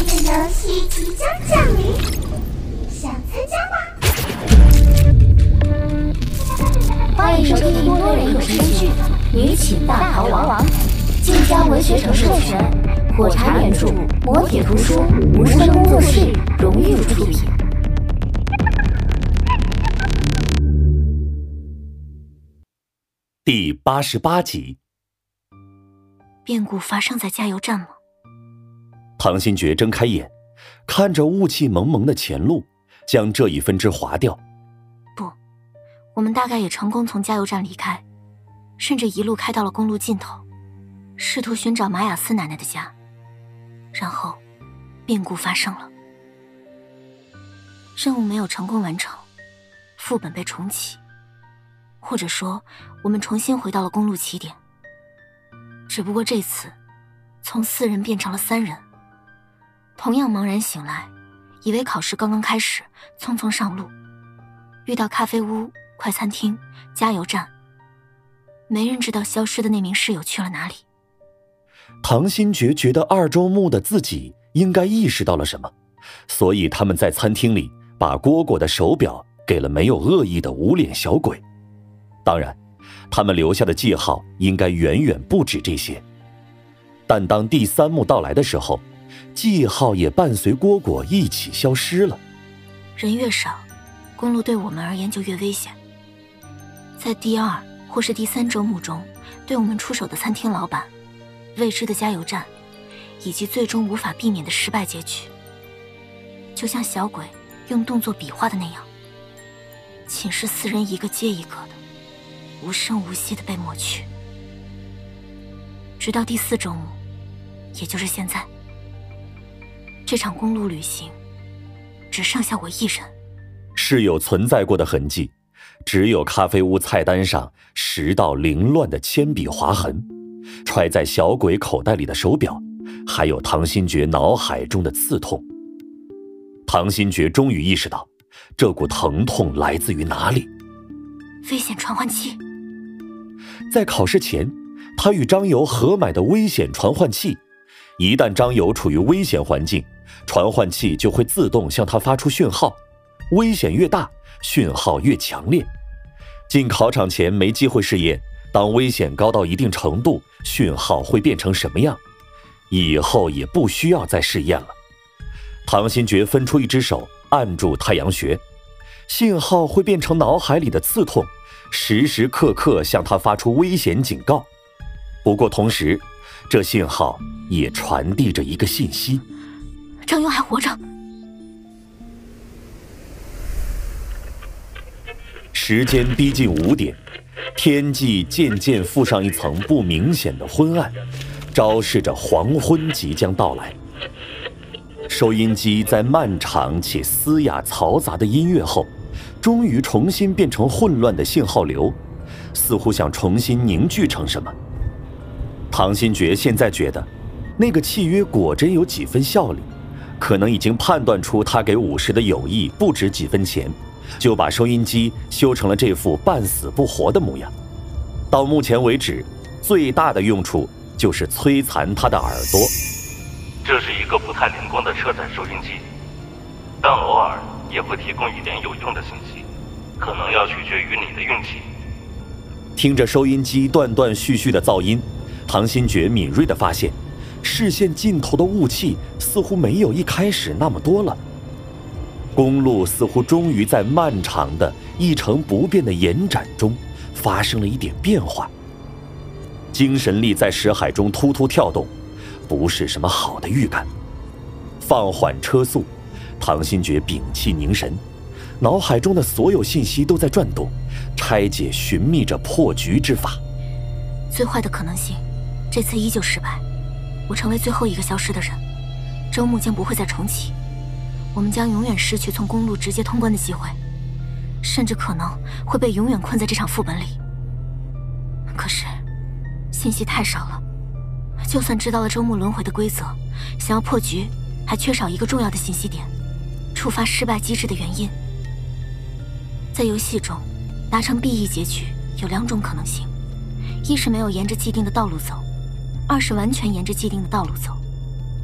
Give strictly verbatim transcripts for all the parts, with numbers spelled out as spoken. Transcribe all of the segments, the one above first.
游戏即将降临，想参加吗？ 欢迎收听多人有声剧《女寝大逃亡》，晋江文学城授权，火柴原著，磨铁图书，无声工作室荣誉出品。 第八十八集。 变故发生在加油站吗？ 唐新觉睁开眼，看着雾气蒙蒙的前路，将这一分支划掉。 不，我们大概也成功从加油站离开，甚至一路开到了公路尽头，试图寻找马雅斯奶奶的家。然后变故发生了，任务没有成功完成，副本被重启，或者说我们重新回到了公路起点。只不过这次从四人变成了三人，同样茫然醒来，以为考试刚刚开始，匆匆上路，遇到咖啡屋、快餐厅、加油站，没人知道消失的那名室友去了哪里。 唐新觉觉得二周目的自己应该意识到了什么，所以他们在餐厅里把蝈蝈的手表给了没有恶意的无脸小鬼。当然他们留下的记号应该远远不止这些，但当第三幕到来的时候，记号也伴随蝈蝈一起消失了。 人越少，公路对我们而言就越危险。在第二或是第三周目中对我们出手的餐厅老板、未知的加油站，以及最终无法避免的失败结局，就像小鬼用动作比划的那样，寝室四人一个接一个的无声无息地被抹去，直到第四周目，也就是现在，这场公路旅行只剩下我一人。 是有存在过的痕迹，只有咖啡屋菜单上十道凌乱的铅笔划痕，揣在小鬼口袋里的手表，还有唐新觉脑海中的刺痛。唐新觉终于意识到，这股疼痛来自于哪里。 危险传唤器。 在考试前，他与张游合买的危险传唤器，一旦张游处于危险环境，传唤器就会自动向他发出讯号，危险越大，讯号越强烈。进考场前没机会试验，当危险高到一定程度，讯号会变成什么样，以后也不需要再试验了。唐新觉分出一只手按住太阳穴，信号会变成脑海里的刺痛，时时刻刻向他发出危险警告。不过同时，这信号也传递着一个信息： 张游还活着。 时间逼近五点，天际渐渐覆上一层不明显的昏暗，昭示着黄昏即将到来。收音机在漫长且嘶哑嘈杂的音乐后，终于重新变成混乱的信号流，似乎想重新凝聚成什么。唐新觉现在觉得，那个契约果真有几分效力，可能已经判断出他给武士的友谊不值几分钱，就把收音机修成了这副半死不活的模样。到目前为止，最大的用处就是摧残他的耳朵。 这是一个不太灵光的车载收音机，但偶尔也会提供一点有用的信息，可能要取决于你的运气。 听着收音机断断续续的噪音，唐新觉敏锐地发现，视线尽头的雾气似乎没有一开始那么多了。公路似乎终于在漫长的一成不变的延展中发生了一点变化。精神力在识海中突突跳动，不是什么好的预感。放缓车速，唐新觉屏气凝神，脑海中的所有信息都在转动，拆解寻觅着破局之法。 最坏的可能性，这次依旧失败，我成为最后一个消失的人，周目将不会再重启，我们将永远失去从公路直接通关的机会，甚至可能会被永远困在这场副本里。可是信息太少了，就算知道了周目轮回的规则，想要破局还缺少一个重要的信息点，触发失败机制的原因。在游戏中达成 B E 结局有两种可能性，一是没有沿着既定的道路走，二是完全沿着既定的道路走。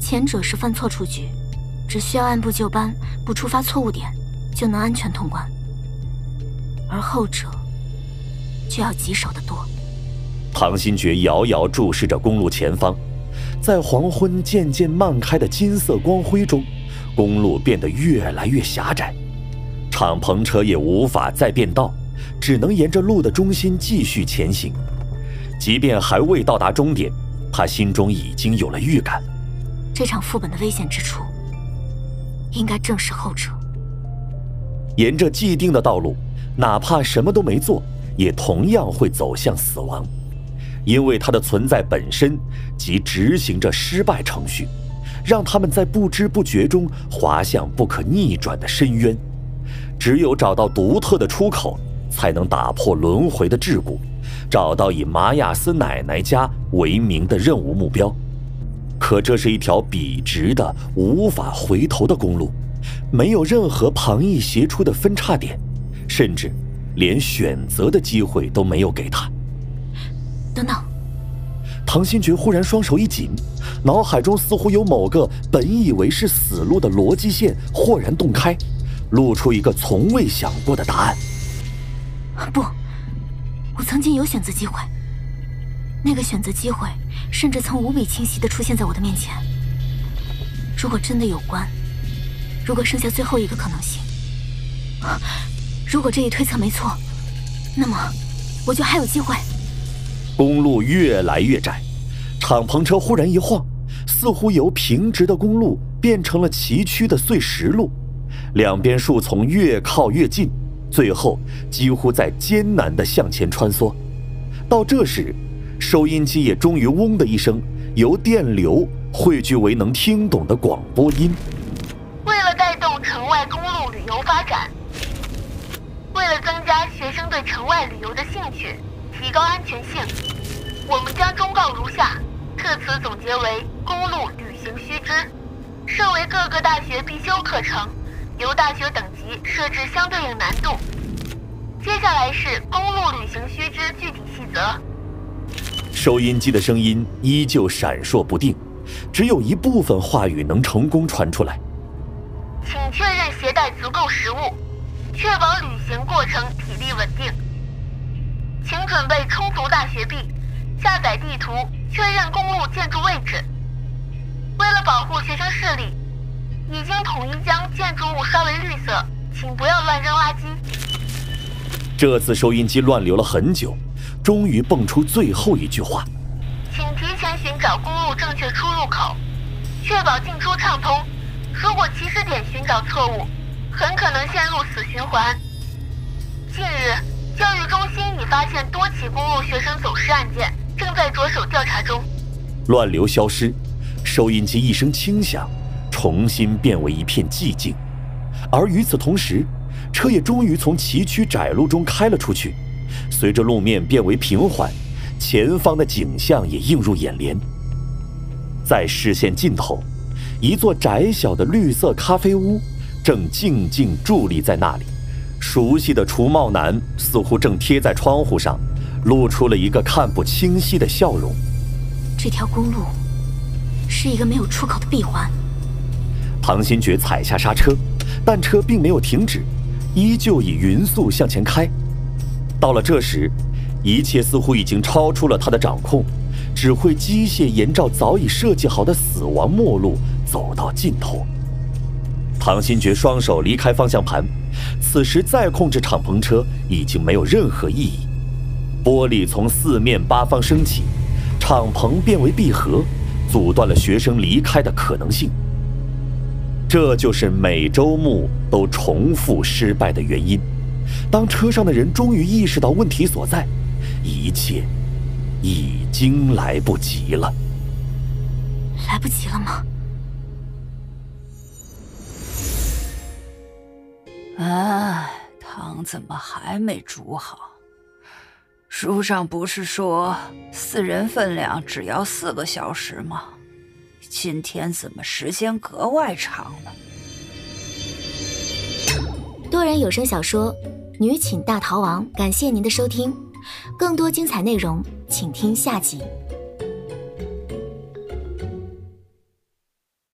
前者是犯错出局，只需要按部就班，不触发错误点，就能安全通关；而后者就要棘手得多。 唐新觉遥遥注视着公路前方，在黄昏渐渐漫开的金色光辉中，公路变得越来越狭窄，敞篷车也无法再变道，只能沿着路的中心继续前行。即便还未到达终点，他心中已经有了预感， 这场副本的危险之处应该正是后者。 沿着既定的道路，哪怕什么都没做，也同样会走向死亡，因为它的存在本身即执行着失败程序，让他们在不知不觉中滑向不可逆转的深渊。只有找到独特的出口，才能打破轮回的桎梏，找到以玛雅斯奶奶家为名的任务目标。可这是一条笔直的无法回头的公路，没有任何旁逸斜出的分叉点，甚至连选择的机会都没有给他。 等等， 唐新觉忽然双手一紧，脑海中似乎有某个本以为是死路的逻辑线豁然洞开，露出一个从未想过的答案。 不，我曾经有选择机会，那个选择机会甚至曾无比清晰地出现在我的面前。如果真的有关，如果剩下最后一个可能性，如果这一推测没错，那么我就还有机会。 公路越来越窄，敞篷车忽然一晃，似乎由平直的公路变成了崎岖的碎石路，两边树丛越靠越近，最后几乎在艰难地向前穿梭。到这时，收音机也终于嗡的一声，由电流汇聚为能听懂的广播音。 为了带动城外公路旅游发展，为了增加学生对城外旅游的兴趣，提高安全性，我们将忠告如下，特此总结为公路旅行须知，设为各个大学必修课程，由大学等级设置相对应难度。接下来是公路旅行须知具体细则。 收音机的声音依旧闪烁不定，只有一部分话语能成功传出来。 请确认携带足够食物，确保旅行过程体力稳定。请准备充足大学币，下载地图，确认公路建筑位置。为了保护学生视力，已经统一将建筑物烧为绿色，请不要乱扔垃圾。 这次收音机乱流了很久，终于蹦出最后一句话： 请提前寻找公路正确出入口，确保进出畅通。如果起始点寻找错误，很可能陷入死循环。近日，教育中心已发现多起公路学生走失案件，正在着手调查中。 乱流消失，收音机一声轻响，重新变为一片寂静。而与此同时，车也终于从崎岖窄路中开了出去，随着路面变为平缓，前方的景象也映入眼帘。在视线尽头，一座窄小的绿色咖啡屋正静静伫立在那里，熟悉的除帽男似乎正贴在窗户上，露出了一个看不清晰的笑容。 这条公路是一个没有出口的闭环。 唐新觉踩下刹车，但车并没有停止，依旧以匀速向前开。到了这时，一切似乎已经超出了他的掌控，只会机械沿照早已设计好的死亡末路走到尽头。唐新觉双手离开方向盘，此时再控制敞篷车已经没有任何意义。玻璃从四面八方升起，敞篷变为闭合，阻断了学生离开的可能性。这就是每周目都重复失败的原因。当车上的人终于意识到问题所在，一切已经来不及了。 来不及了吗？ 哎，汤怎么还没煮好？书上不是说四人分量只要四个小时吗？今天怎么时间格外长呢？ 多人有声小说《女寝大逃亡》，感谢您的收听，更多精彩内容请听下集。